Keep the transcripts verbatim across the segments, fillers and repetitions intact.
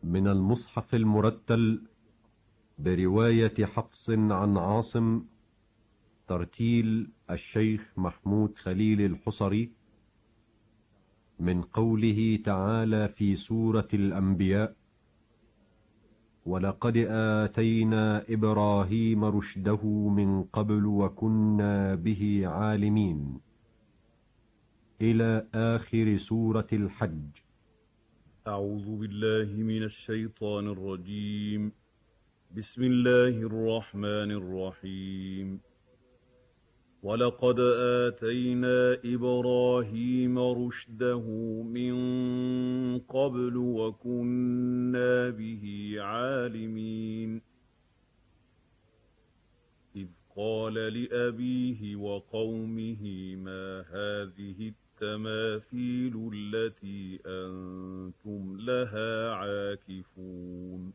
من المصحف المرتل برواية حفص عن عاصم، ترتيل الشيخ محمود خليل الحصري، من قوله تعالى في سورة الأنبياء: ولقد آتينا إبراهيم رشده من قبل وكنا به عالمين، إلى آخر سورة الحج. أعوذ بالله من الشيطان الرجيم. بسم الله الرحمن الرحيم. ولقد آتينا إبراهيم رشده من قبل وكنا به عالمين. إذ قال لأبيه وقومه ما هذه التماثيل التي أنتم لها عاكفون.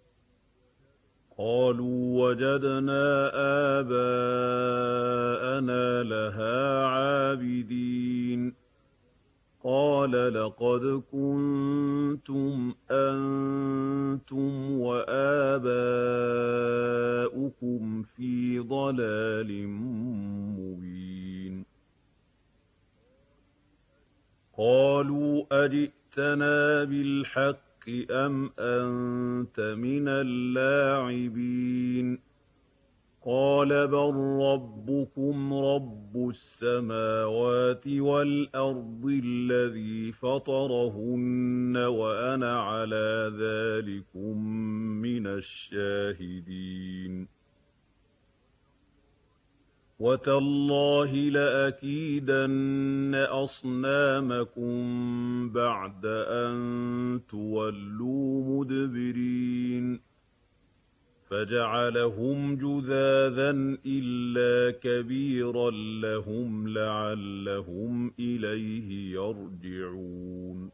قالوا وجدنا آباءنا لها عابدين. قال لقد كنتم أنتم وآباؤكم في ضلال مبين. قالوا أجئتنا بالحق أم أنت من اللاعبين. قال بل ربكم رب السماوات والأرض الذي فطرهن وأنا على ذلكم من الشاهدين. وتالله لأكيدن أصنامكم بعد أن تولوا مدبرين. فجعلهم جذاذا إلا كبيرا لهم لعلهم إليه يرجعون.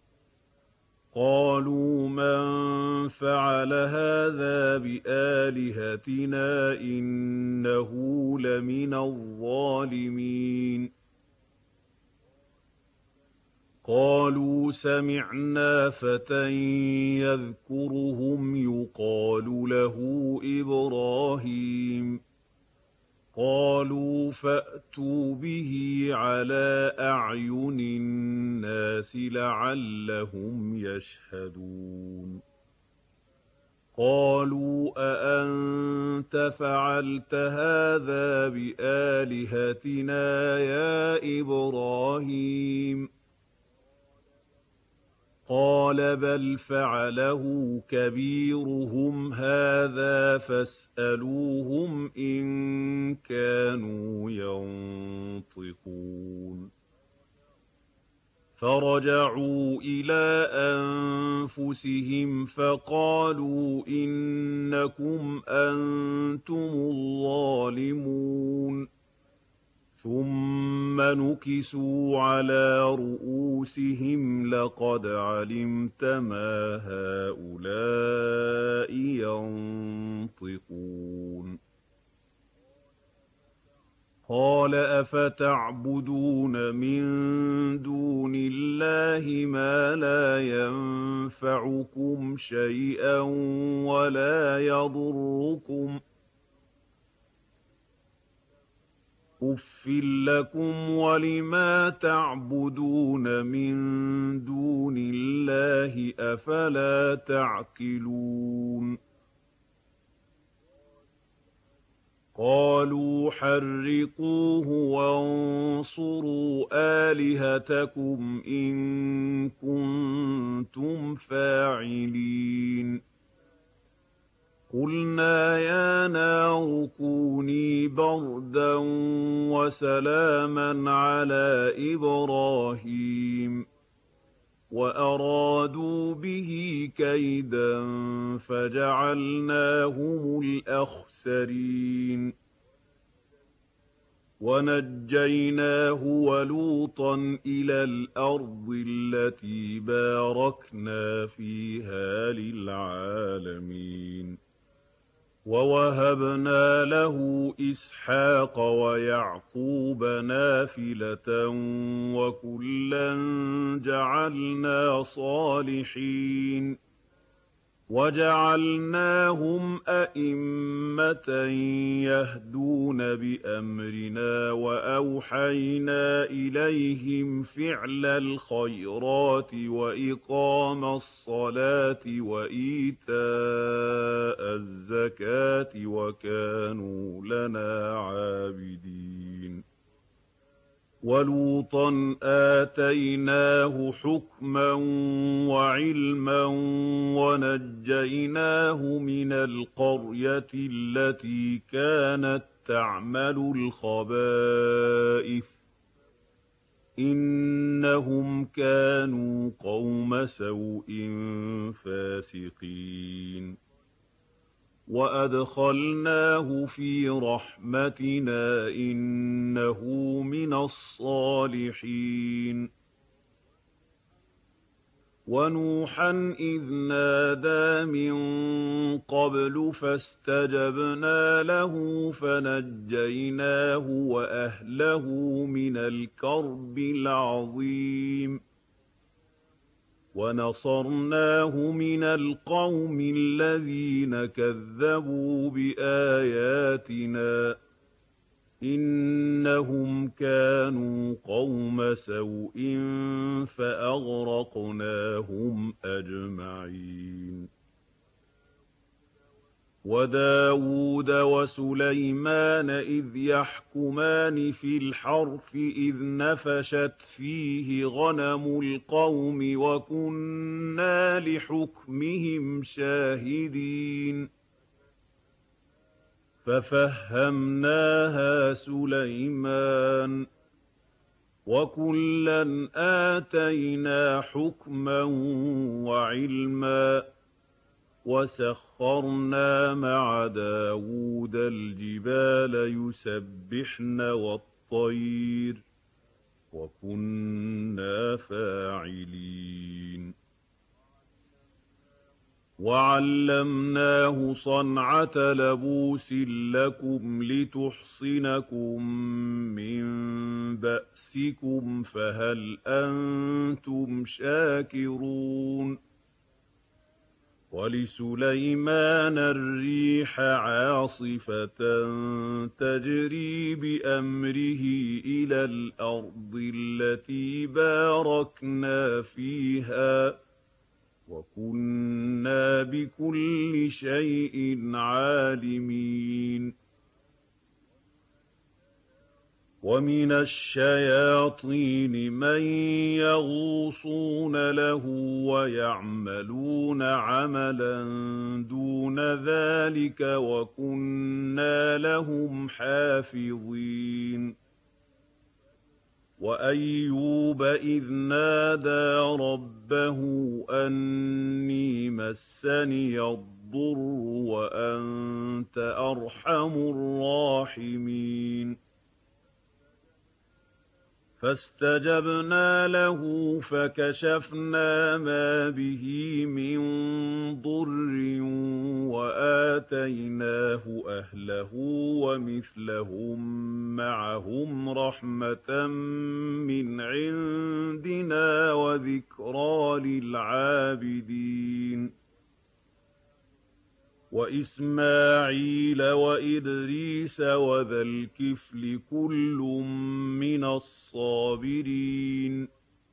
قالوا من فعل هذا بآلهتنا إنه لمن الظالمين. قالوا سمعنا فتى يذكرهم يقال له إبراهيم. قالوا فأتوا به على أعين الناس لعلهم يشهدون. قالوا أأنت فعلت هذا بآلهتنا يا إبراهيم؟ قال بل فعله كبيرهم هذا فاسألوهم إن كانوا ينطقون. فرجعوا إلى أنفسهم فقالوا إنكم أنتم الظالمون. ثم نكسوا على رؤوسهم لقد علمت ما هؤلاء ينطقون. قال أفتعبدون من دون الله ما لا ينفعكم شيئا ولا يضركم؟ أُفٍّ لكم ولما تعبدون من دون الله أفلا تعقلون. قالوا حرقوه وانصروا آلهتكم إن كنتم فاعلين. قلنا يا نار كوني بردا وسلاما على إبراهيم وأرادوا به كيدا فجعلناهم الأخسرين. ونجيناه ولوطا إلى الأرض التي باركنا فيها للعالمين. ووهبنا له إسحاق ويعقوب نافلة وكلا جعلنا صالحين. وَجَعَلْنَاهُمْ أَئِمَّةً يَهْدُونَ بِأَمْرِنَا وَأَوْحَيْنَا إِلَيْهِمْ فِعْلَ الْخَيْرَاتِ وَإِقَامَ الصَّلَاةِ وَإِيتَاءَ الزَّكَاةِ وَكَانُوا لَنَا عَابِدِينَ وَلُوطًا آتَيْنَاهُ حُكْمًا وَعِلْمًا وَنَجَّيْنَاهُ مِنَ الْقَرْيَةِ الَّتِي كَانَت تَّعْمَلُ الْخَبَائِثَ ۗ إِنَّهُمْ كَانُوا قَوْمَ سَوْءٍ فَاسِقِينَ وَأَدْخَلْنَاهُ فِي رَحْمَتِنَا ۖ إِنَّهُ مِنَ الصَّالِحِينَ وَنُوحًا إِذْ نَادَىٰ مِن قَبْلُ فَاسْتَجَبْنَا لَهُ فَنَجَّيْنَاهُ وَأَهْلَهُ مِنَ الْكَرْبِ الْعَظِيمِ وَنَصَرْنَاهُ مِنَ الْقَوْمِ الَّذِينَ كَذَّبُوا بِآيَاتِنَا ۚ إِنَّهُمْ كَانُوا قَوْمَ سَوْءٍ فَأَغْرَقْنَاهُمْ أَجْمَعِينَ وَدَاوُودَ وَسُلَيْمَانَ إِذْ يَحْكُمَانِ فِي الْحَرْثِ إِذْ نَفَشَتْ فِيهِ غَنَمُ الْقَوْمِ وَكُنَّا لِحُكْمِهِمْ شَاهِدِينَ فَفَهَّمْنَاهَا سُلَيْمَانَ ۚ وَكُلًّا آتَيْنَا حُكْمًا وَعِلْمًا ۚ وَسَخَّرْنَا مَعَ دَاوُودَ الْجِبَالَ يُسَبِّحْنَ وَالطَّيْرَ ۚ وَكُنَّا فَاعِلِينَ وَعَلَّمْنَاهُ صَنْعَةَ لَبُوسٍ لَّكُمْ لِتُحْصِنَكُم مِّن بَأْسِكُمْ ۖ فَهَلْ أَنتُمْ شَاكِرُونَ وَلِسُلَيْمَانَ الرِّيحَ عَاصِفَةً تَجْرِي بِأَمْرِهِ إِلَى الْأَرْضِ الَّتِي بَارَكْنَا فِيهَا ۚ وَكُنَّا بِكُلِّ شَيْءٍ عَالِمِينَ وَمِنَ الشَّيَاطِينِ مَن يَغُوصُونَ لَهُ وَيَعْمَلُونَ عَمَلًا دُونَ ذَٰلِكَ ۖ وَكُنَّا لَهُمْ حَافِظِينَ وَأَيُّوبَ إِذْ نَادَىٰ رَبَّهُ أَنِّي مَسَّنِيَ الضُّرُّ وَأَنتَ أَرْحَمُ الرَّاحِمِينَ فَاسْتَجَبْنَا لَهُ فَكَشَفْنَا مَا بِهِ مِن ضُرٍّ وَآتَيْنَاهُ أَهْلَهُ وَمِثْلَهُم مَّعَهُمْ رَحْمَةً مِّنْ عِندِنَا وَذِكْرَىٰ لِلْعَابِدِينَ وَإِسْمَاعِيلَ وَإِدْرِيسَ وَذَا الْكِفْلِ كُلٌّ مِّنَ الصَّابِرِينَ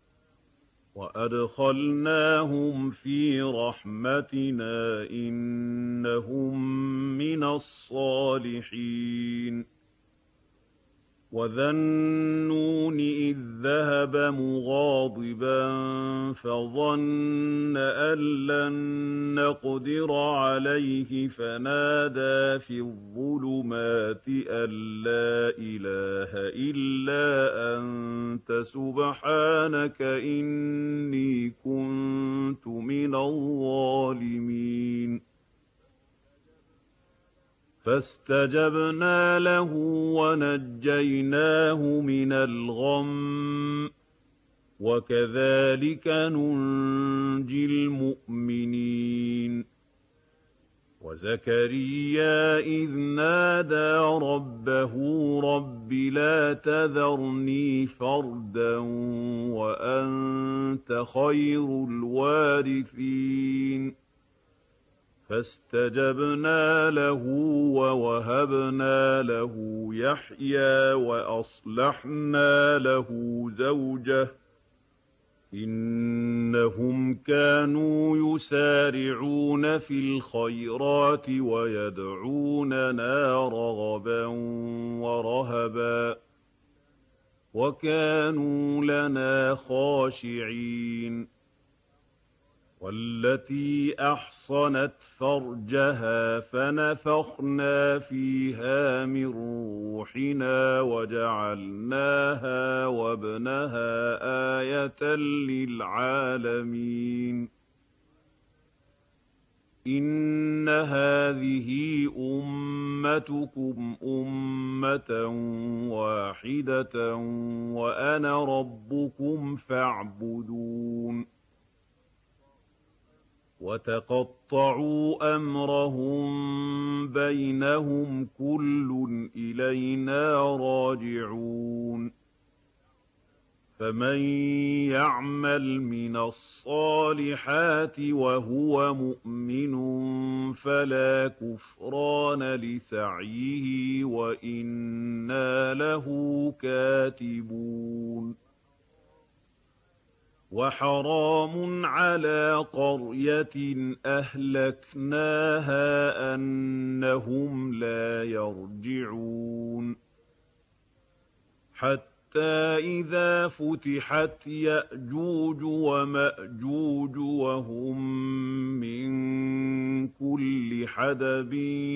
وَأَدْخَلْنَاهُمْ فِي رَحْمَتِنَا ۖ إِنَّهُم مِّنَ الصَّالِحِينَ وَذَا النُّونِ إِذ ذَّهَبَ مُغَاضِبًا فَظَنَّ أَن لَّن نَّقْدِرَ عَلَيْهِ فَنَادَىٰ فِي الظُّلُمَاتِ أَن لَّا إِلَٰهَ إِلَّا أَنتَ سُبْحَانَكَ إِنِّي كُنتُ مِنَ الظَّالِمِينَ فَاسْتَجَبْنَا لَهُ وَنَجَّيْنَاهُ مِنَ الْغَمِّ ۚ وَكَذَٰلِكَ نُنجِي الْمُؤْمِنِينَ وَزَكَرِيَّا إِذْ نَادَىٰ رَبَّهُ رَبِّ لَا تَذَرْنِي فَرْدًا وَأَنتَ خَيْرُ الْوَارِثِينَ فاستجبنا له ووهبنا له يحيى وأصلحنا له زوجه إنهم كانوا يسارعون في الخيرات ويدعوننا رغبا ورهبا وكانوا لنا خاشعين والتي أحصنت فرجها فنفخنا فيها من روحنا وجعلناها وابنها آية للعالمين إن هذه أمتكم أمة واحدة وأنا ربكم فاعبدون وتقطعوا أمرهم بينهم كل إلينا راجعون فمن يعمل من الصالحات وهو مؤمن فلا كفران لسعيه وإنا له كاتبون وحرام على قرية أهلكناها أنهم لا يرجعون حتى إذا فتحت يأجوج ومأجوج وهم من كل حدب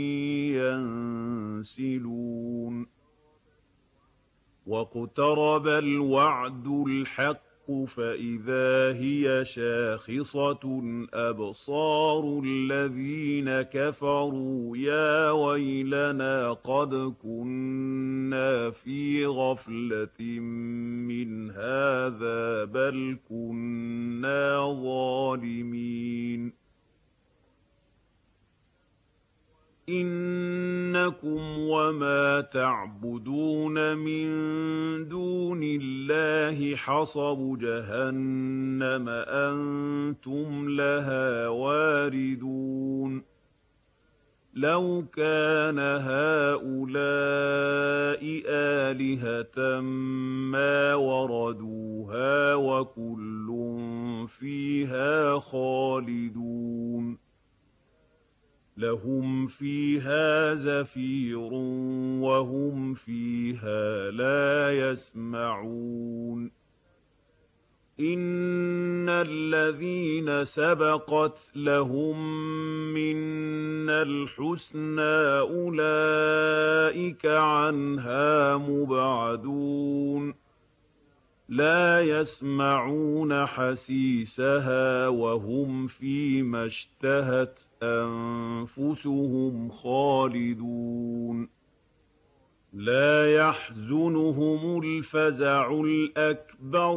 ينسلون واقترب الوعد الحق فإذا هي شاخصة أبصار الذين كفروا يا ويلنا قد كنا في غفلة من هذا بل كنا ظالمين إنكم وما تعبدون من دون الله حصب جهنم أنتم لها واردون لو كان هؤلاء آلهة ما وردوها وكل فيها خالدون لهم فيها زفير وهم فيها لا يسمعون إن الذين سبقت لهم منا الحسنى أولئك عنها مبعدون لا يسمعون حسيسها وهم فيما اشتهت أنفسهم خالدون لا يحزنهم الفزع الأكبر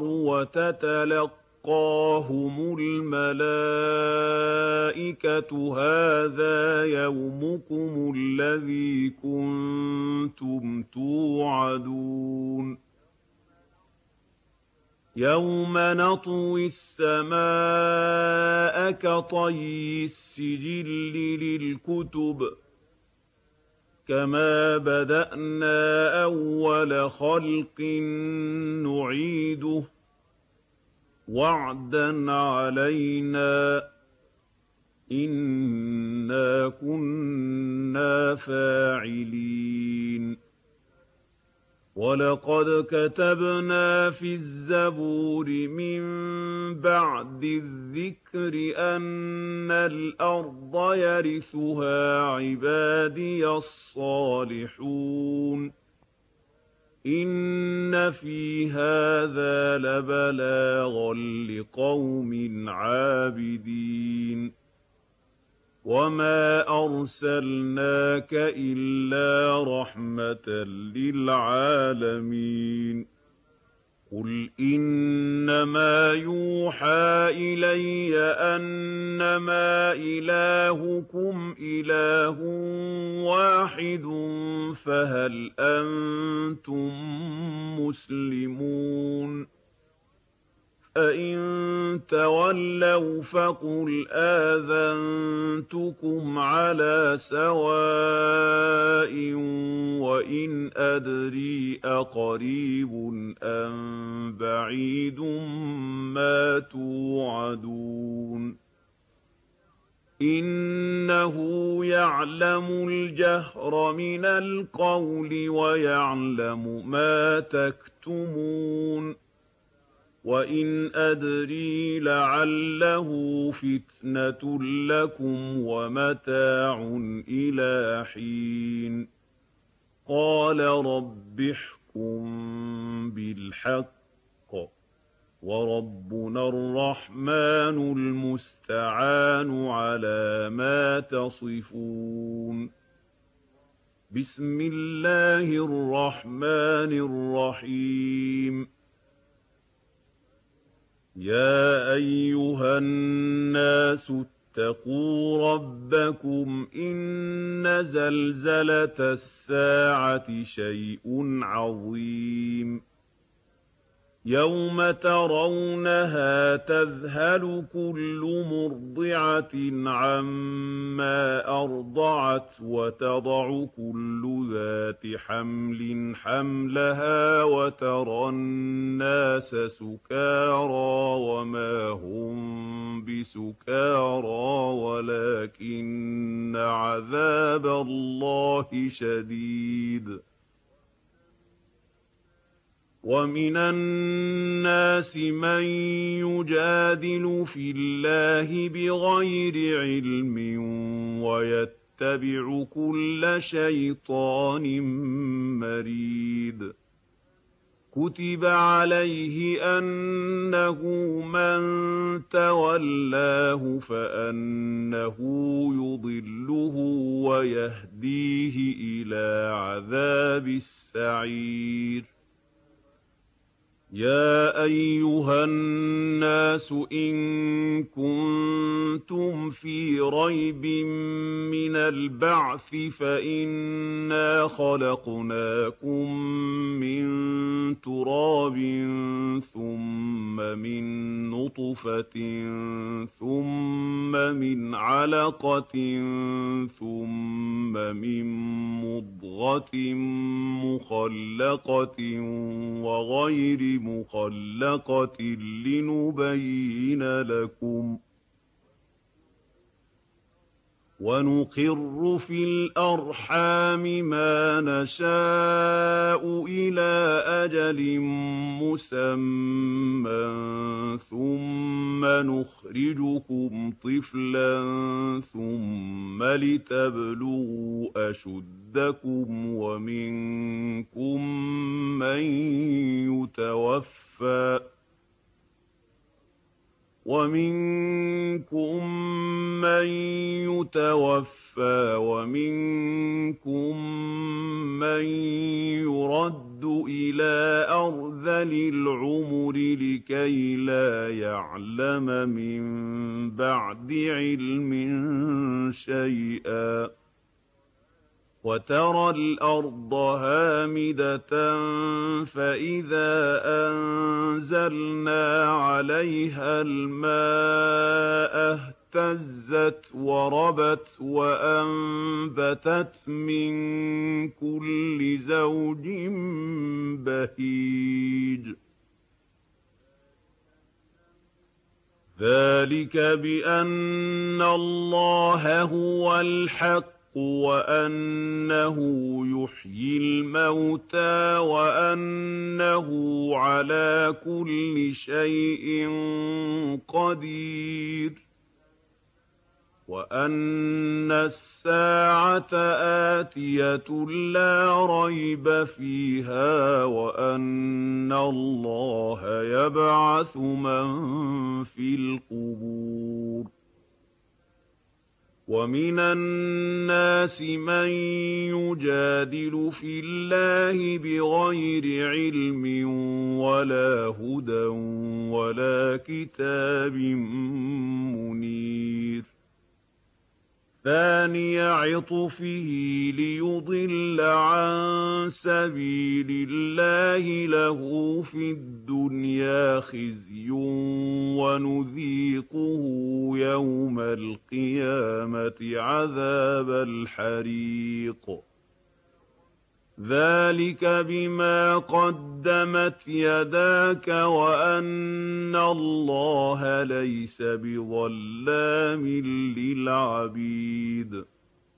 وتتلقاهم الملائكة هذا يومكم الذي كنتم توعدون يوم نطوي السماء كطي السجل للكتب كما بدأنا أول خلق نعيده وعدا علينا إنا كنا فاعلين ولقد كتبنا في الزبور من بعد الذكر أن الأرض يرثها عبادي الصالحون إن في هذا لبلاغا لقوم عابدين وما أرسلناك إلا رحمة للعالمين قل إنما يوحى إلي أنما إلهكم إله واحد فهل أنتم مسلمون فإن تولوا فقل آذنتكم على سواء وإن أدري أقريب أم بعيد ما توعدون إنه يعلم الجهر من القول ويعلم ما تكتمون وإن أدري لعله فتنة لكم ومتاع إلى حين قال رب احكم بالحق وربنا الرحمن المستعان على ما تصفون بسم الله الرحمن الرحيم يا أيها الناس اتقوا ربكم إن زلزلة الساعة شيء عظيم يوم ترونها تذهل كل مرضعة عما أرضعت وتضع كل ذات حمل حملها وترى الناس سكارى وما هم بسكارى ولكن عذاب الله شديد ومن الناس من يجادل في الله بغير علم ويتبع كل شيطان مريد كتب عليه أنه من تولاه فأنه يضله ويهديه إلى عذاب السعير يا أيها الناس إن كنتم في ريب من البعث فإنا خلقناكم من تراب ثم من نطفة ثم من علقة ثم من مضغة مخلقة وغير مخلقة لنبين لكم ونقر في الأرحام ما نشاء إلى أجل مسمى ثم نخرجكم طفلا ثم لتبلغوا أشدكم ومنكم من يتوفى ومنكم من يتوفى ومنكم من يرد إلى أرذل العمر لكي لا يعلم من بعد علم شيئا وترى الأرض هامدة فإذا أنزلنا عليها الماء اهتزت وربت وأنبتت من كل زوج بهيج ذلك بأن الله هو الحق وأنه يحيي الموتى وأنه على كل شيء قدير وأن الساعة آتية لا ريب فيها وأن الله يبعث من في القبور ومن الناس من يجادل في الله بغير علم ولا هدى ولا كتاب منير ثَانِيَ عِطْفِهِ لِيُضِلَّ عَن سَبِيلِ اللَّهِ لَهُ فِي الدُّنْيَا خِزْيٌ وَنُذِيقُهُ يَوْمَ الْقِيَامَةِ عَذَابَ الْحَرِيقِ ذَلِكَ بِمَا قَدَّمَتْ يَدَاكَ وَأَنَّ اللَّهَ لَيْسَ بِظَلَّامٍ لِّلْعَبِيدِ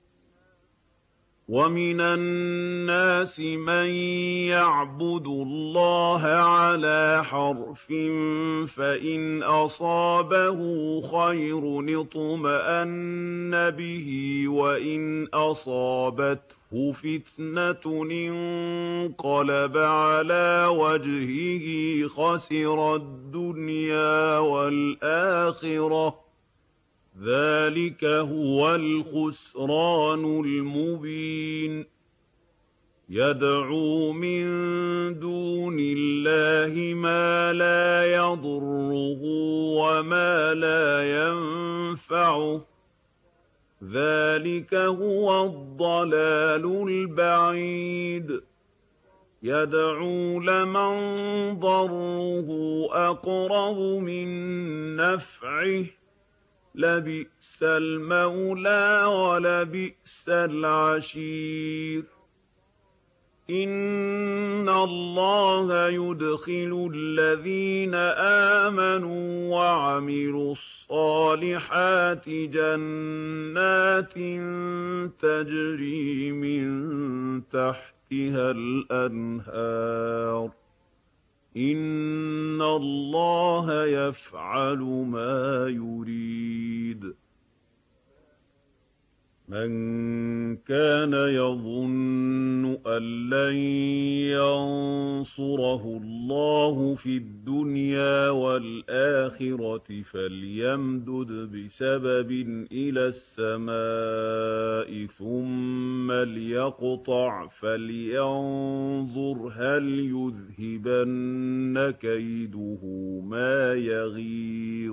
وَمِنَ النَّاسِ مَن يَعْبُدُ اللَّهَ عَلَىٰ حَرْفٍ فَإِنْ أَصَابَهُ خَيْرٌ اطْمَأَنَّ بِهِ وَإِنْ أَصَابَتْهُ فِتْنَةٌ انقَلَبَ عَلَىٰ وَجْهِهِ خَسِرَ الدُّنْيَا وَالْآخِرَةَ ۚ ذَٰلِكَ هُوَ الْخُسْرَانُ الْمُبِينُ يَدْعُو مِن دُونِ اللَّهِ مَا لَا يَضُرُّهُ وَمَا لَا يَنفَعُهُ ۚ ذَٰلِكَ هُوَ الضَّلَالُ الْبَعِيدُ يَدْعُو لَمَن ضَرُّهُ أَقْرَبُ مِن نَّفْعِهِ ۚ لَبِئْسَ الْمَوْلَىٰ وَلَبِئْسَ الْعَشِيرُ إِنَّ اللَّهَ يُدْخِلُ الَّذِينَ آمَنُوا وَعَمِلُوا الصَّالِحَاتِ جَنَّاتٍ تَجْرِي مِن تَحْتِهَا الْأَنْهَارُ ۚ إِنَّ اللَّهَ يَفْعَلُ مَا يُرِيدُ مَن كَانَ يَظُنُّ أَن لَّن يَنصُرَهُ اللَّهُ فِي الدُّنْيَا وَالْآخِرَةِ فَلْيَمْدُدْ بِسَبَبٍ إِلَى السَّمَاءِ ثُمَّ لْيَقْطَعْ فَلْيَنظُرْ هَلْ يُذْهِبَنَّ كَيْدُهُ مَا يَغِيظُ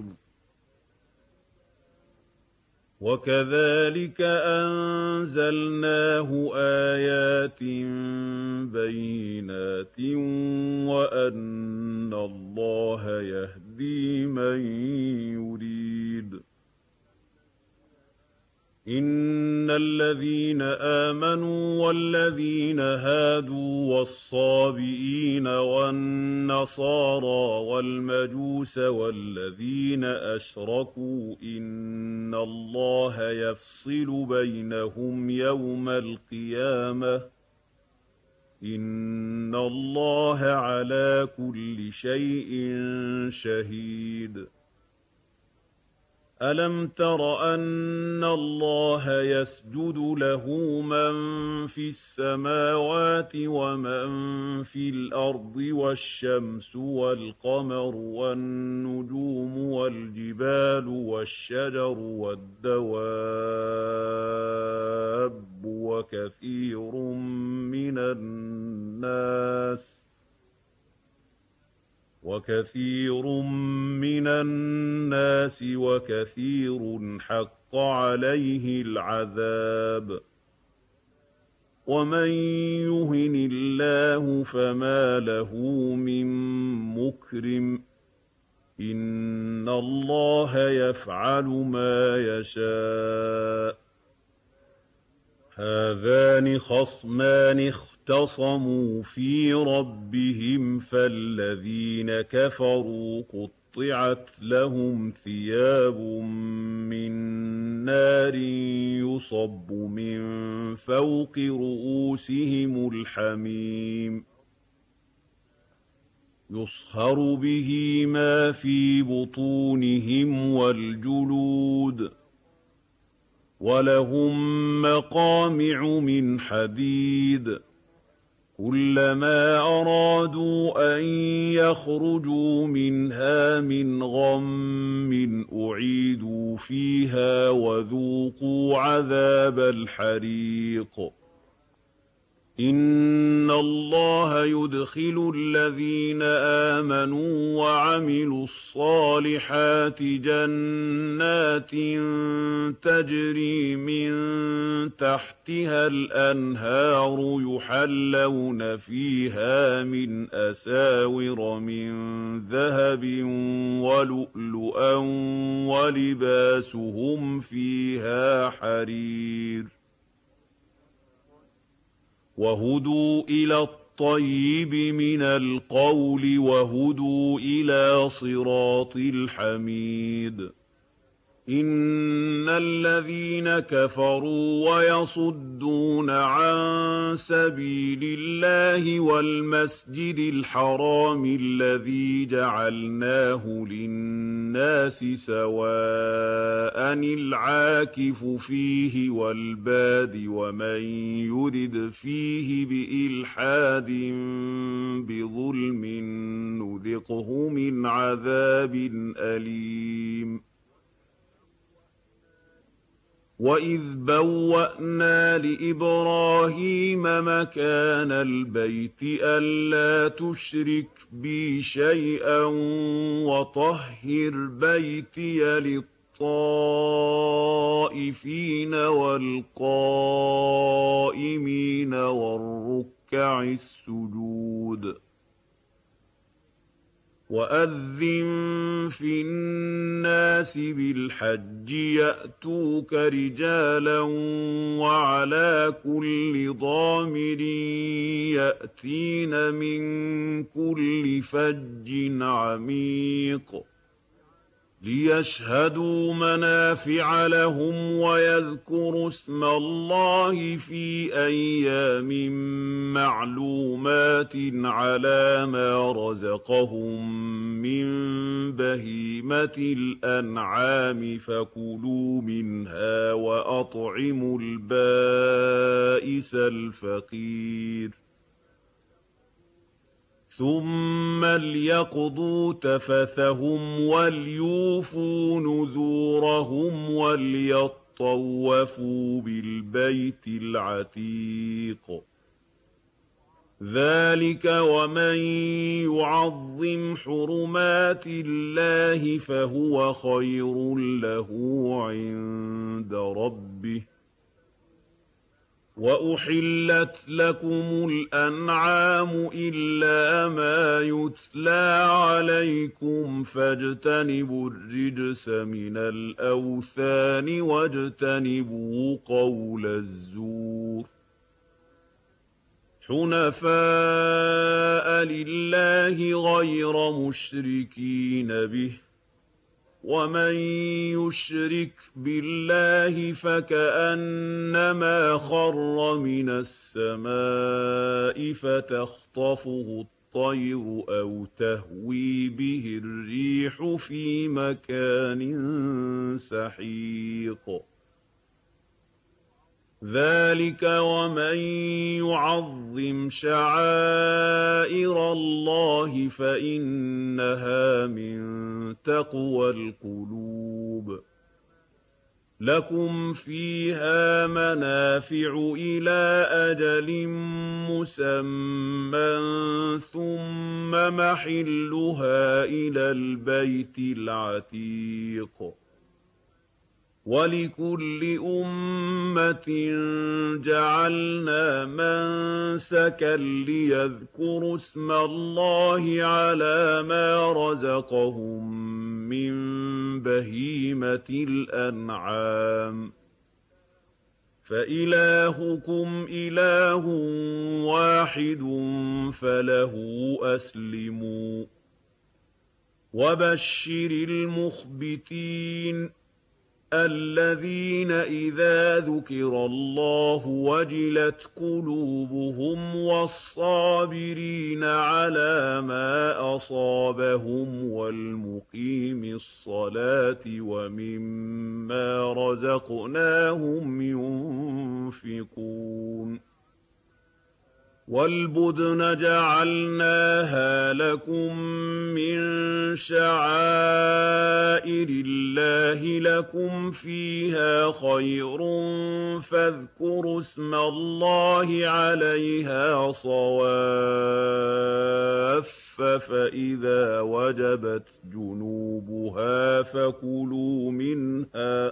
وَكَذَٰلِكَ أَنزَلْنَاهُ آيَاتٍ بَيِّنَاتٍ وَأَنَّ اللَّهَ يَهْدِي مَن يُرِيدُ إِنَّ الَّذِينَ آمَنُوا وَالَّذِينَ هَادُوا وَالصَّابِئِينَ وَالنَّصَارَىٰ وَالْمَجُوسَ وَالَّذِينَ أَشْرَكُوا إِنَّ اللَّهَ يَفْصِلُ بَيْنَهُمْ يَوْمَ الْقِيَامَةِ ۚ إِنَّ اللَّهَ عَلَىٰ كُلِّ شَيْءٍ شَهِيدٌ أَلَمْ تَرَ أَنَّ اللَّهَ يَسْجُدُ لَهُ مَن فِي السَّمَاوَاتِ وَمَن فِي الْأَرْضِ وَالشَّمْسُ وَالْقَمَرُ وَالنُّجُومُ وَالْجِبَالُ وَالشَّجَرُ وَالدَّوَابُّ وَكَثِيرٌ مِّنَ النَّاسِ وَكَثِيرٌ مِّنَ النَّاسِ وَكَثِيرٌ حَقَّ عَلَيْهِ الْعَذَابُ وَمَن يُهِنِ اللَّهُ فَمَا لَهُ مِن مُّكْرِمٍ إِنَّ اللَّهَ يَفْعَلُ مَا يَشَاءُ هَٰذَانِ خَصْمَانِ اخْتَصَمُوا فِي رَبِّهِمْ فَالَّذِينَ كَفَرُوا قُطِّعَتْ لَهُمْ ثِيَابٌ مِّن نَّارٍ يُصَبُّ مِن فَوْقِ رُءُوسِهِمُ الْحَمِيمُ يُصْهَرُ بِهِ مَا فِي بُطُونِهِمْ وَالْجُلُودُ وَلَهُم مَّقَامِعُ مِنْ حَدِيدٍ كُلَّمَا أَرَادُوا أَن يَخْرُجُوا مِنْهَا مِنْ غَمٍّ أُعِيدُوا فِيهَا وَذُوقُوا عَذَابَ الْحَرِيقِ إِنَّ اللَّهَ يُدْخِلُ الَّذِينَ آمَنُوا وَعَمِلُوا الصَّالِحَاتِ جَنَّاتٍ تَجْرِي مِن تَحْتِهَا الْأَنْهَارُ يُحَلَّوْنَ فِيهَا مِنْ أَسَاوِرَ مِن ذَهَبٍ وَلُؤْلُؤًا وَلِبَاسُهُمْ فِيهَا حَرِيرٌ وَهُدُوا إِلَى الطَّيِّبِ مِنَ الْقَوْلِ وَهُدُوا إِلَىٰ صِرَاطِ الْحَمِيدِ إِنَّ الَّذِينَ كَفَرُوا وَيَصُدُّونَ عَن سَبِيلِ اللَّهِ وَالْمَسْجِدِ الْحَرَامِ الَّذِي جَعَلْنَاهُ لِلنَّاسِ سَوَاءً الْعَاكِفُ فِيهِ وَالْبَادِ وَمَن يُرِدْ فِيهِ بِإِلْحَادٍ بِظُلْمٍ نُّذِقْهُ مِنْ عَذَابٍ أَلِيمٍ وَإِذْ بَوَّأْنَا لِإِبْرَاهِيمَ مَكَانَ الْبَيْتِ أَلَّا تُشْرِكْ بِي شَيْئًا وَطَهِّرْ بَيْتِيَ لِلطَّائِفِينَ وَالْقَائِمِينَ وَالرُّكَّعِ السُّجُودِ وَأَذِّن فِي النَّاسِ بِالْحَجِّ يَأْتُوكَ رِجَالًا وَعَلَىٰ كُلِّ ضَامِرٍ يَأْتِينَ مِن كُلِّ فَجٍّ عَمِيقٍ لِيَشْهَدُوا مَنَافِعَ لَهُمْ وَيَذْكُرُوا اسْمَ اللَّهِ فِي أَيَّامٍ مَّعْلُومَاتٍ عَلَىٰ مَا رَزَقَهُم مِّن بَهِيمَةِ الْأَنْعَامِ فَكُلُوا مِنْهَا وَأَطْعِمُوا الْبَائِسَ الْفَقِيرَ ثُمَّ لْيَقْضُوا تَفَثَهُمْ وَلْيُوفُوا نُذُورَهُمْ وَلْيَطَّوَّفُوا بِالْبَيْتِ الْعَتِيقِ ذَٰلِكَ وَمَن يُعَظِّمْ حُرُمَاتِ اللَّهِ فَهُوَ خَيْرٌ لَّهُ عِندَ رَبِّهِ وَأُحِلَّتْ لَكُمُ الْأَنْعَامُ إِلَّا مَا يُتْلَىٰ عَلَيْكُمْ فَاجْتَنِبُوا الرِّجْسَ مِنَ الْأَوْثَانِ وَاجْتَنِبُوا قَوْلَ الزُّورِ حُنَفَاءَ لِلَّهِ غَيْرَ مُشْرِكِينَ بِهِ ۚ وَمَن يُشْرِكْ بِاللَّهِ فَكَأَنَّمَا خَرَّ مِنَ السَّمَاءِ فَتَخْطَفُهُ الطَّيْرُ أَوْ تَهْوِي بِهِ الرِّيحُ فِي مَكَانٍ سَحِيقٍ ذَٰلِكَ وَمَن يُعَظِّمْ شَعَائِرَ اللَّهِ فَإِنَّهَا مِن تَقْوَى الْقُلُوبِ لَكُمْ فِيهَا مَنَافِعُ إِلَىٰ أَجَلٍ مُّسَمًّى ثُمَّ مَحِلُّهَا إِلَى الْبَيْتِ الْعَتِيقِ وَلِكُلِّ أُمَّةٍ جَعَلْنَا مَنسَكًا لِّيَذْكُرُوا اسْمَ اللَّهِ عَلَىٰ مَا رَزَقَهُم مِّن بَهِيمَةِ الْأَنْعَامِ ۖ فَإِلَٰهُكُمْ إِلَٰهٌ وَاحِدٌ فَلَهُ أَسْلِمُوا ۗ وَبَشِّرِ الْمُخْبِتِينَ الَّذِينَ إِذَا ذُكِرَ اللَّهُ وَجِلَتْ قُلُوبُهُمْ وَالصَّابِرِينَ عَلَىٰ مَا أَصَابَهُمْ وَالْمُقِيمِي الصَّلَاةِ وَمِمَّا رَزَقْنَاهُمْ يُنفِقُونَ وَالْبُدْنَ جَعَلْنَاهَا لَكُم مِّن شَعَائِرِ اللَّهِ لَكُمْ فِيهَا خَيْرٌ فَاذْكُرُوا اسْمَ اللَّهِ عَلَيْهَا صَوَافَّ فَإِذَا وَجَبَتْ جُنُوبُهَا فَكُلُوا مِنْهَا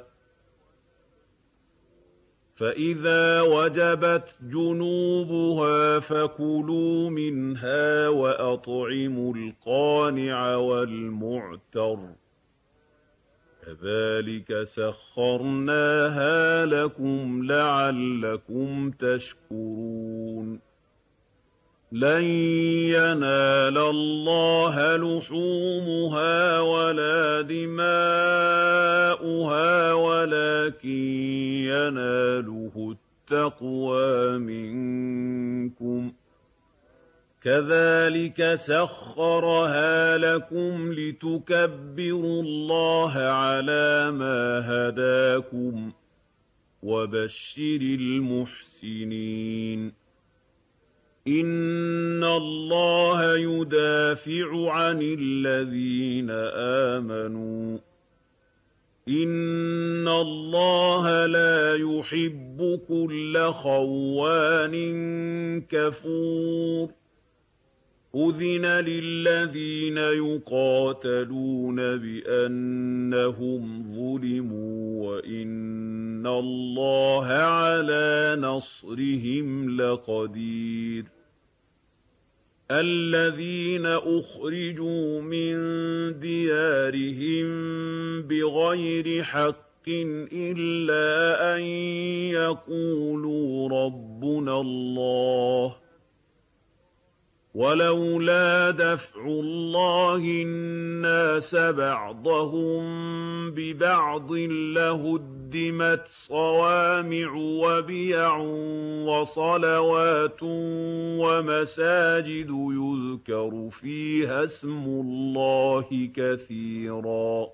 فَإِذَا وَجَبَتْ جُنُوبُهَا فَكُلُوا مِنْهَا وَأَطْعِمُوا الْقَانِعَ وَالْمُعْتَرَّ ۚ كَذَٰلِكَ سَخَّرْنَاهَا لَكُمْ لَعَلَّكُمْ تَشْكُرُونَ لَن يَنَالَ اللَّهَ لُحُومُهَا وَلَا دِمَاؤُهَا وَلَٰكِن يَنَالُهُ التَّقْوَىٰ مِنكُمْ ۚ كَذَٰلِكَ سَخَّرَهَا لَكُمْ لِتُكَبِّرُوا اللَّهَ عَلَىٰ مَا هَدَاكُمْ ۗ وَبَشِّرِ الْمُحْسِنِينَ إِنَّ اللَّهَ يُدَافِعُ عَنِ الَّذِينَ آمَنُوا ۗ إِنَّ اللَّهَ لَا يُحِبُّ كُلَّ خَوَّانٍ كَفُورٍ أُذِنَ لِلَّذِينَ يُقَاتَلُونَ بِأَنَّهُمْ ظُلِمُوا وَإِنَّ اللَّهَ عَلَىٰ نَصْرِهِمْ لَقَدِيرٌ الَّذِينَ أُخْرِجُوا مِن دِيَارِهِم بِغَيْرِ حَقٍّ إِلَّا أَن يَقُولُوا رَبُّنَا اللَّهُ ۗ وَلَوْلَا دَفْعُ اللَّهِ النَّاسَ بَعْضَهُم بِبَعْضٍ لَّهُدِّمَتْ صَوَامِعُ وَبِيَعٌ وَصَلَوَاتٌ وَمَسَاجِدُ يُذْكَرُ فِيهَا اسْمُ اللَّهِ كَثِيرًا ۗ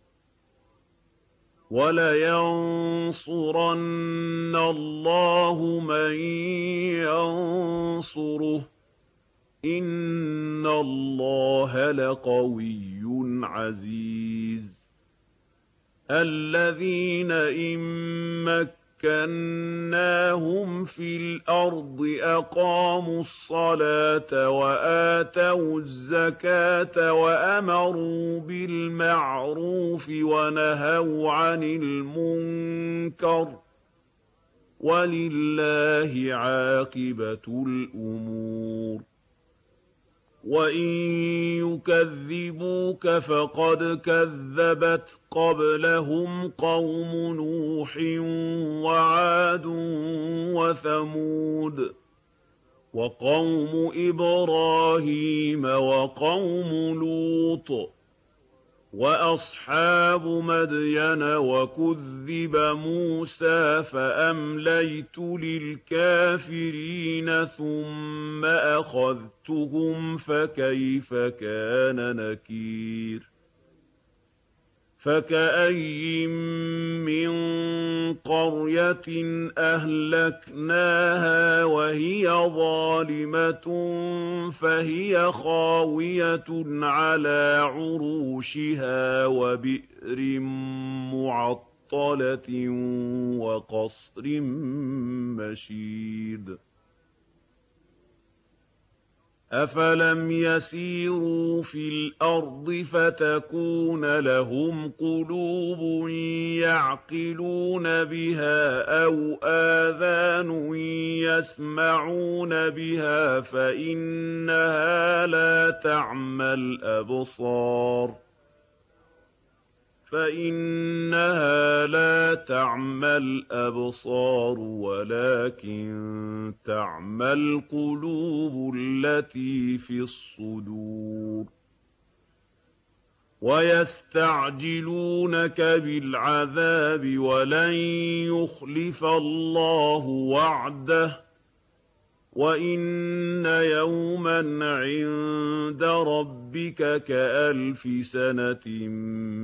وَلَيَنصُرَنَّ اللَّهُ مَن يَنصُرُهُ ۗ إِنَّ اللَّهَ لَقَوِيٌّ عَزِيزٌ الَّذِينَ إِن مَّكَّنَّاهُمْ فِي الْأَرْضِ أَقَامُوا الصَّلَاةَ وَآتَوُا الزَّكَاةَ وَأَمَرُوا بِالْمَعْرُوفِ وَنَهَوْا عَنِ الْمُنكَرِ ۗ وَلِلَّهِ عَاقِبَةُ الْأُمُورِ وَإِن يُكَذِّبُوكَ فَقَدْ كَذَّبَتْ قَبْلَهُمْ قَوْمُ نُوحٍ وَعَادٌ وَثَمُودُ وَقَوْمُ إِبْرَاهِيمَ وَقَوْمُ لُوطٍ وَأَصْحَابُ مَدْيَنَ ۖ وَكُذِّبَ مُوسَىٰ فَأَمْلَيْتُ لِلْكَافِرِينَ ثُمَّ أَخَذْتُهُمْ فَكَيْفَ كَانَ نَكِيرِ فَكَأَيِّن مِّن قَرْيَةٍ أَهْلَكْنَاهَا وَهِيَ ظَالِمَةٌ فَهِيَ خَاوِيَةٌ عَلَىٰ عُرُوشِهَا وَبِئْرٍ مُّعَطَّلَةٍ وَقَصْرٍ مَّشِيدٍ أَفَلَمْ يَسِيرُوا فِي الْأَرْضِ فَتَكُونَ لَهُمْ قُلُوبٌ يَعْقِلُونَ بِهَا أَوْ آذَانٌ يَسْمَعُونَ بِهَا فَإِنَّهَا لَا تَعْمَى الْأَبْصَارُ فَإِنَّهَا لَا تَعْمَى الْأَبْصَارُ وَلَٰكِن تَعْمَى الْقُلُوبُ الَّتِي فِي الصُّدُورِ وَيَسْتَعْجِلُونَكَ بِالْعَذَابِ وَلَن يُخْلِفَ اللَّهُ وَعْدَهُ وَإِنَّ يَوْمًا عِندَ رَبِّكَ كَأَلْفِ سَنَةٍ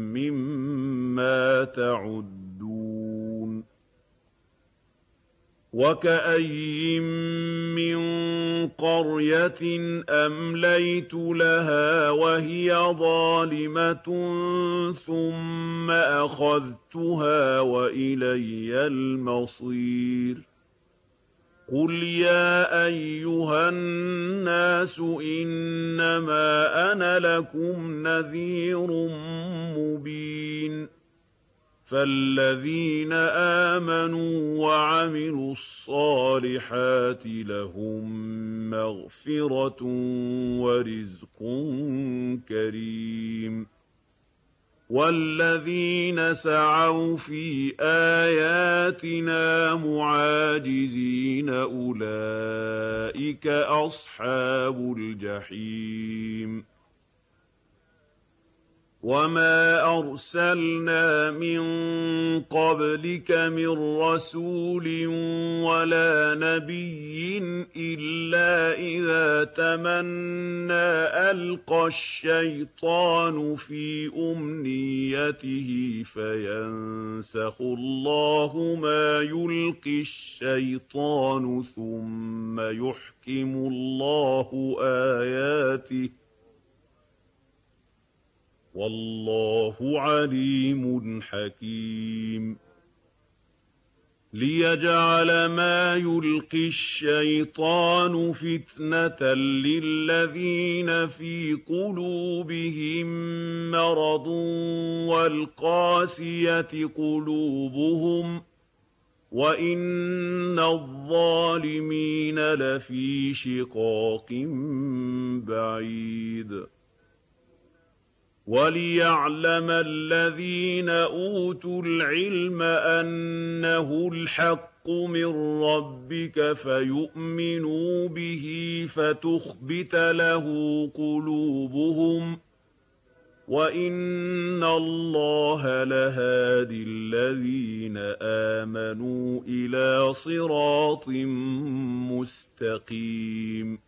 مِّمَّا تَعُدُّونَ وَكَأَيِّن مِّن قَرْيَةٍ أَمْلَيْتُ لَهَا وَهِيَ ظَالِمَةٌ ثُمَّ أَخَذْتُهَا وَإِلَيَّ الْمَصِيرُ قُلْ يَا أَيُّهَا النَّاسُ إِنَّمَا أَنَا لَكُمْ نَذِيرٌ مُّبِينٌ فَالَّذِينَ آمَنُوا وَعَمِلُوا الصَّالِحَاتِ لَهُم مَّغْفِرَةٌ وَرِزْقٌ كَرِيمٌ وَالَّذِينَ سَعَوْا فِي آيَاتِنَا مُعَاجِزِينَ أُولَٰئِكَ أَصْحَابُ الْجَحِيمِ وَمَا أَرْسَلْنَا مِن قَبْلِكَ مِن رَّسُولٍ وَلَا نَبِيٍّ إِلَّا إِذَا تَمَنَّىٰ أَلْقَى الشَّيْطَانُ فِي أُمْنِيَّتِهِ فَيَنسَخُ اللَّهُ مَا يُلْقِي الشَّيْطَانُ ثُمَّ يُحْكِمُ اللَّهُ آيَاتِهِ وَاللَّهُ عَلِيمٌ حَكِيمٌ لِيَجْعَلَ مَا يُلْقِي الشَّيْطَانُ فِتْنَةً لِّلَّذِينَ فِي قُلُوبِهِم مَّرَضٌ وَالْقَاسِيَةِ قُلُوبُهُمْ وَإِنَّ الظَّالِمِينَ لَفِي شِقَاقٍ بَعِيدٍ وَلِيَعْلَمَ الَّذِينَ أُوتُوا الْعِلْمَ أَنَّهُ الْحَقُّ مِن رَّبِّكَ فَيُؤْمِنُوا بِهِ فَتُخْبِتَ لَهُ قُلُوبُهُمْ وَإِنَّ اللَّهَ لَهَادِ الَّذِينَ آمَنُوا إِلَىٰ صِرَاطٍ مُّسْتَقِيمٍ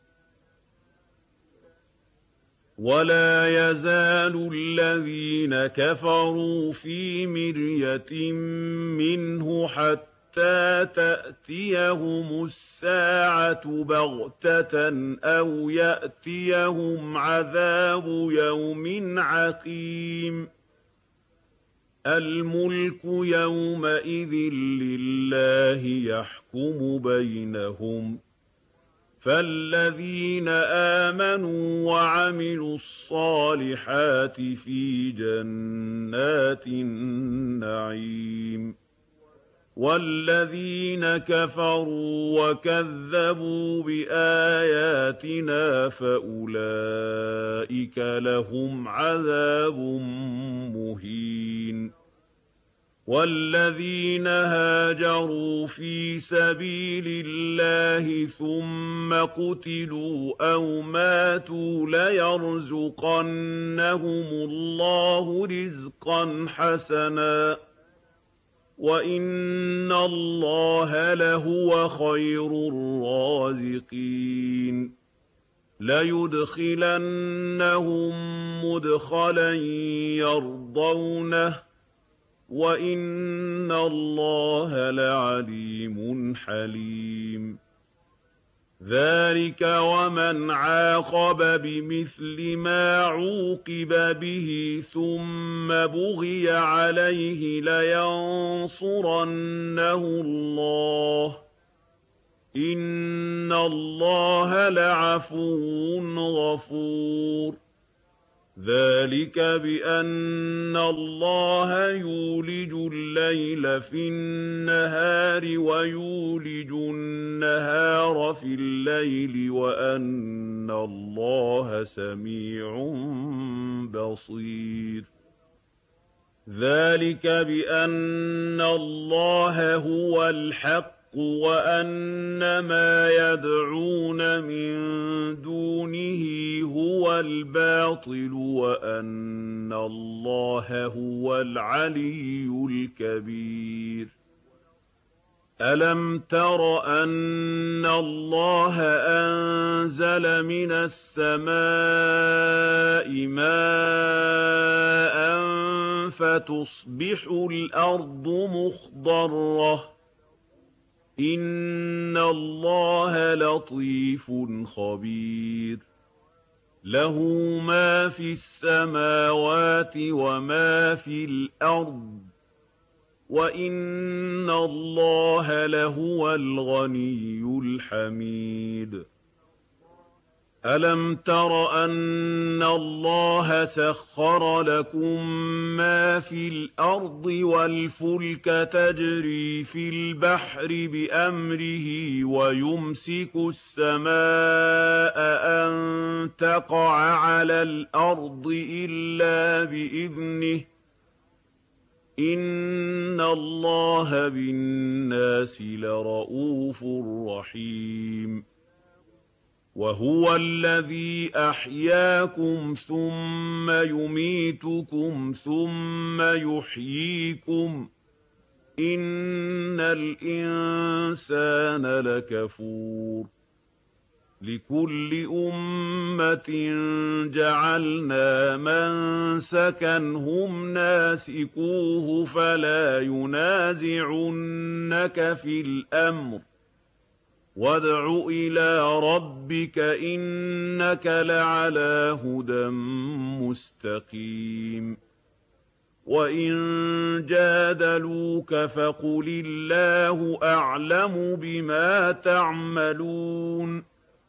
وَلَا يَزَالُ الَّذِينَ كَفَرُوا فِي مِرْيَةٍ مِّنْهُ حَتَّىٰ تَأْتِيَهُمُ السَّاعَةُ بَغْتَةً أَوْ يَأْتِيَهُمْ عَذَابُ يَوْمٍ عَقِيمٍ الْمُلْكُ يَوْمَئِذٍ لِّلَّهِ يَحْكُمُ بَيْنَهُمْ فَالَّذِينَ آمَنُوا وَعَمِلُوا الصَّالِحَاتِ فِي جَنَّاتِ النَّعِيمِ وَالَّذِينَ كَفَرُوا وَكَذَّبُوا بِآيَاتِنَا فَأُولَٰئِكَ لَهُمْ عَذَابٌ مُّهِينٌ وَالَّذِينَ هَاجَرُوا فِي سَبِيلِ اللَّهِ ثُمَّ قُتِلُوا أَوْ مَاتُوا لَيَرْزُقَنَّهُمُ اللَّهُ رِزْقًا حَسَنًا ۚ وَإِنَّ اللَّهَ لَهُوَ خَيْرُ الرَّازِقِينَ لَيُدْخِلَنَّهُم مُّدْخَلًا يَرْضَوْنَهُ وَإِنَّ اللَّهَ لَعَلِيمٌ حَلِيمٌ ذَٰلِكَ وَمَنْ عَاقَبَ بِمِثْلِ مَا عُوقِبَ بِهِ ثُمَّ بُغِيَ عَلَيْهِ لَيَنصُرَنَّهُ اللَّهُ ۗ إِنَّ اللَّهَ لَعَفُوٌّ غَفُورٌ ذَٰلِكَ بِأَنَّ اللَّهَ يُولِجُ اللَّيْلَ فِي النَّهَارِ وَيُولِجُ النَّهَارَ فِي اللَّيْلِ وَأَنَّ اللَّهَ سَمِيعٌ بَصِيرٌ ذَٰلِكَ بِأَنَّ اللَّهَ هُوَ الْحَقُّ وَأَنَّ مَا يَدْعُونَ مِن دُونِهِ هُوَ الْبَاطِلُ وَأَنَّ اللَّهَ هُوَ الْعَلِيُّ الْكَبِيرُ أَلَمْ تَرَ أَنَّ اللَّهَ أَنزَلَ مِنَ السَّمَاءِ مَاءً فَتُصْبِحُ الْأَرْضُ مُخْضَرَّةً إِنَّ اللَّهَ لَطِيفٌ خَبِيرٌ لَهُ مَا فِي السَّمَاوَاتِ وَمَا فِي الْأَرْضِ وَإِنَّ اللَّهَ لَهُوَ الْغَنِيُّ الْحَمِيدُ أَلَمْ تَرَ أَنَّ اللَّهَ سَخَّرَ لَكُم مَّا فِي الْأَرْضِ وَالْفُلْكَ تَجْرِي فِي الْبَحْرِ بِأَمْرِهِ وَيُمْسِكُ السَّمَاءَ أَن تَقَعَ عَلَى الْأَرْضِ إِلَّا بِإِذْنِهِ ۗ إِنَّ اللَّهَ بِالنَّاسِ لَرَءُوفٌ رَّحِيمٌ وَهُوَ الَّذِي أَحْيَاكُمْ ثُمَّ يُمِيتُكُمْ ثُمَّ يُحْيِيكُمْ ۗ إِنَّ الْإِنسَانَ لَكَفُورٌ لِكُلِّ أُمَّةٍ جَعَلْنَا مَنسَكًا هُمْ نَاسِكُوهُ فَلَا يُنَازِعُنَّكَ فِي الْأَمْرِ وَادْعُ إِلَىٰ رَبِّكَ إِنَّكَ لَعَلَىٰ هُدًى مُّسْتَقِيمٍ وَإِن جَادَلُوكَ فَقُلِ اللَّهُ أَعْلَمُ بِمَا تَعْمَلُونَ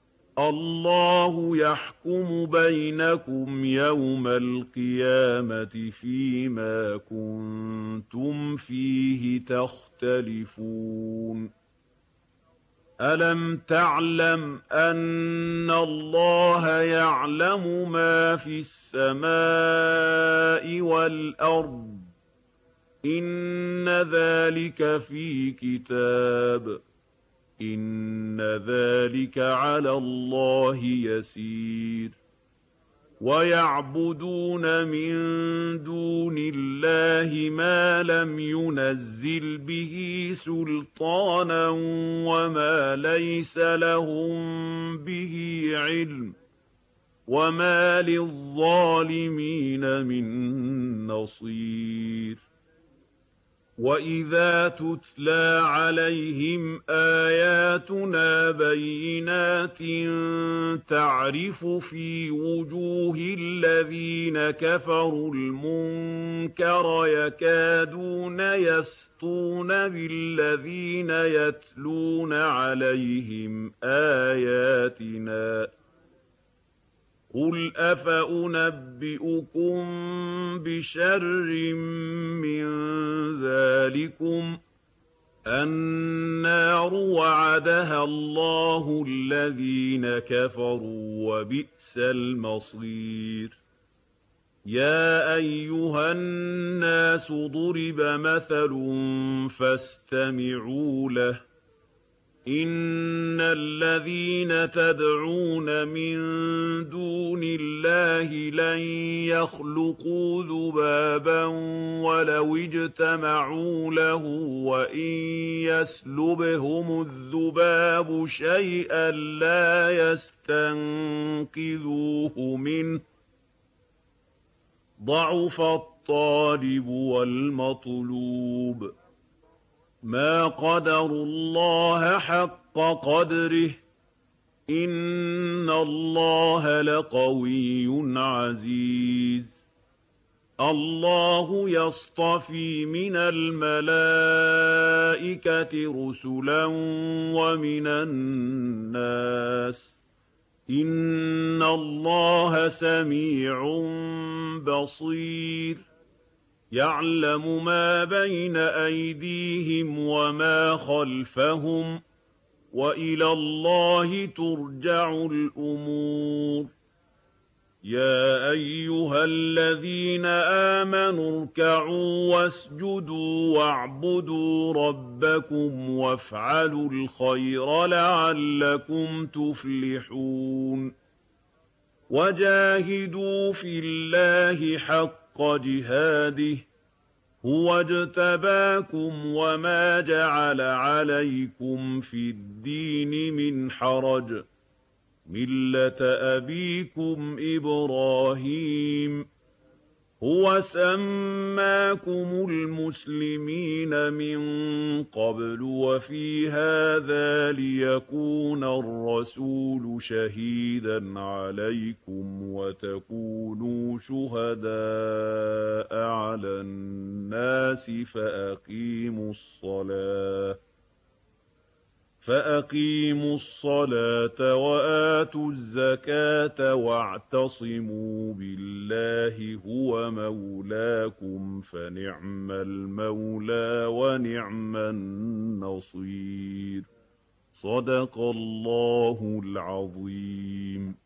اللَّهُ يَحْكُمُ بَيْنَكُمْ يَوْمَ الْقِيَامَةِ فِيمَا كُنتُمْ فِيهِ تَخْتَلِفُونَ أَلَمْ تَعْلَمْ أَنَّ اللَّهَ يَعْلَمُ مَا فِي السَّمَاءِ وَالْأَرْضِ إِنَّ ذَٰلِكَ فِي كِتَابٍ إِنَّ ذَٰلِكَ عَلَى اللَّهِ يَسِيرٌ وَيَعْبُدُونَ مِن دُونِ اللَّهِ مَا لَمْ يُنَزِّلْ بِهِ سُلْطَانًا وَمَا لَيْسَ لَهُم بِهِ عِلْمٌ ۗ وَمَا لِلظَّالِمِينَ مِن نَّصِيرٍ وَإِذَا تُتْلَىٰ عَلَيْهِمْ آيَاتُنَا بَيِّنَاتٍ تَعْرِفُ فِي وُجُوهِ الَّذِينَ كَفَرُوا الْمُنكَرَ يَكَادُونَ يَسْطُونَ بِالَّذِينَ يَتْلُونَ عَلَيْهِمْ آيَاتِنَا ۗ قُلْ أَفَأُنَبِّئُكُم بِشَرٍّ مِّن ذَٰلِكُمُ ۗ النَّارُ وَعَدَهَا اللَّهُ الَّذِينَ كَفَرُوا ۖ وَبِئْسَ الْمَصِيرُ يَا أَيُّهَا النَّاسُ ضُرِبَ مَثَلٌ فَاسْتَمِعُوا لَهُ إِنَّ الَّذِينَ تَدْعُونَ مِن دُونِ اللَّهِ لَن يَخْلُقُوا ذُبَابًا وَلَوِ اجْتَمَعُوا لَهُ وَإِن يَسْلُبْهُمُ الذُّبَابُ شَيْئًا لَّا يَسْتَنقِذُوهُ مِنْهُ ۚ ضَعُفَ الطَّالِبُ وَالْمَطْلُوبُ مَا قَدَرُوا اللَّهَ حَقَّ قَدْرِهِ ۗ إِنَّ اللَّهَ لَقَوِيٌّ عَزِيزٌ اللَّهُ يَصْطَفِي مِنَ الْمَلَائِكَةِ رُسُلًا وَمِنَ النَّاسِ ۚ إِنَّ اللَّهَ سَمِيعٌ بَصِيرٌ يَعْلَمُ مَا بَيْنَ أَيْدِيهِمْ وَمَا خَلْفَهُمْ ۗ وَإِلَى اللَّهِ تُرْجَعُ الْأُمُورُ يَا أَيُّهَا الَّذِينَ آمَنُوا ارْكَعُوا وَاسْجُدُوا وَاعْبُدُوا رَبَّكُمْ وَافْعَلُوا الْخَيْرَ لَعَلَّكُمْ تُفْلِحُونَ وَجَاهِدُوا فِي اللَّهِ حَقَّ جِهَادِهِ هُوَ اجْتَبَاكُمْ وَمَا جَعَلَ عَلَيْكُمْ فِي الدِّينِ مِنْ حَرَجٍ ۚ مِّلَّةَ أَبِيكُمْ إِبْرَاهِيمَ هُوَ سَمَّاكُمُ الْمُسْلِمِينَ مِن قَبْلُ وَفِي هَٰذَا لِيَكُونَ الرَّسُولُ شَهِيدًا عَلَيْكُمْ وَتَكُونُوا شُهَدَاءَ عَلَى النَّاسِ فَأَقِيمُوا الصَّلَاةَ فَأَقِيمُوا الصَّلَاةَ وَآتُوا الزَّكَاةَ وَاعْتَصِمُوا بِاللَّهِ هُوَ مَوْلَاكُمْ فَنِعْمَ الْمَوْلَىٰ وَنِعْمَ النَّصِيرُ. صدق الله العظيم.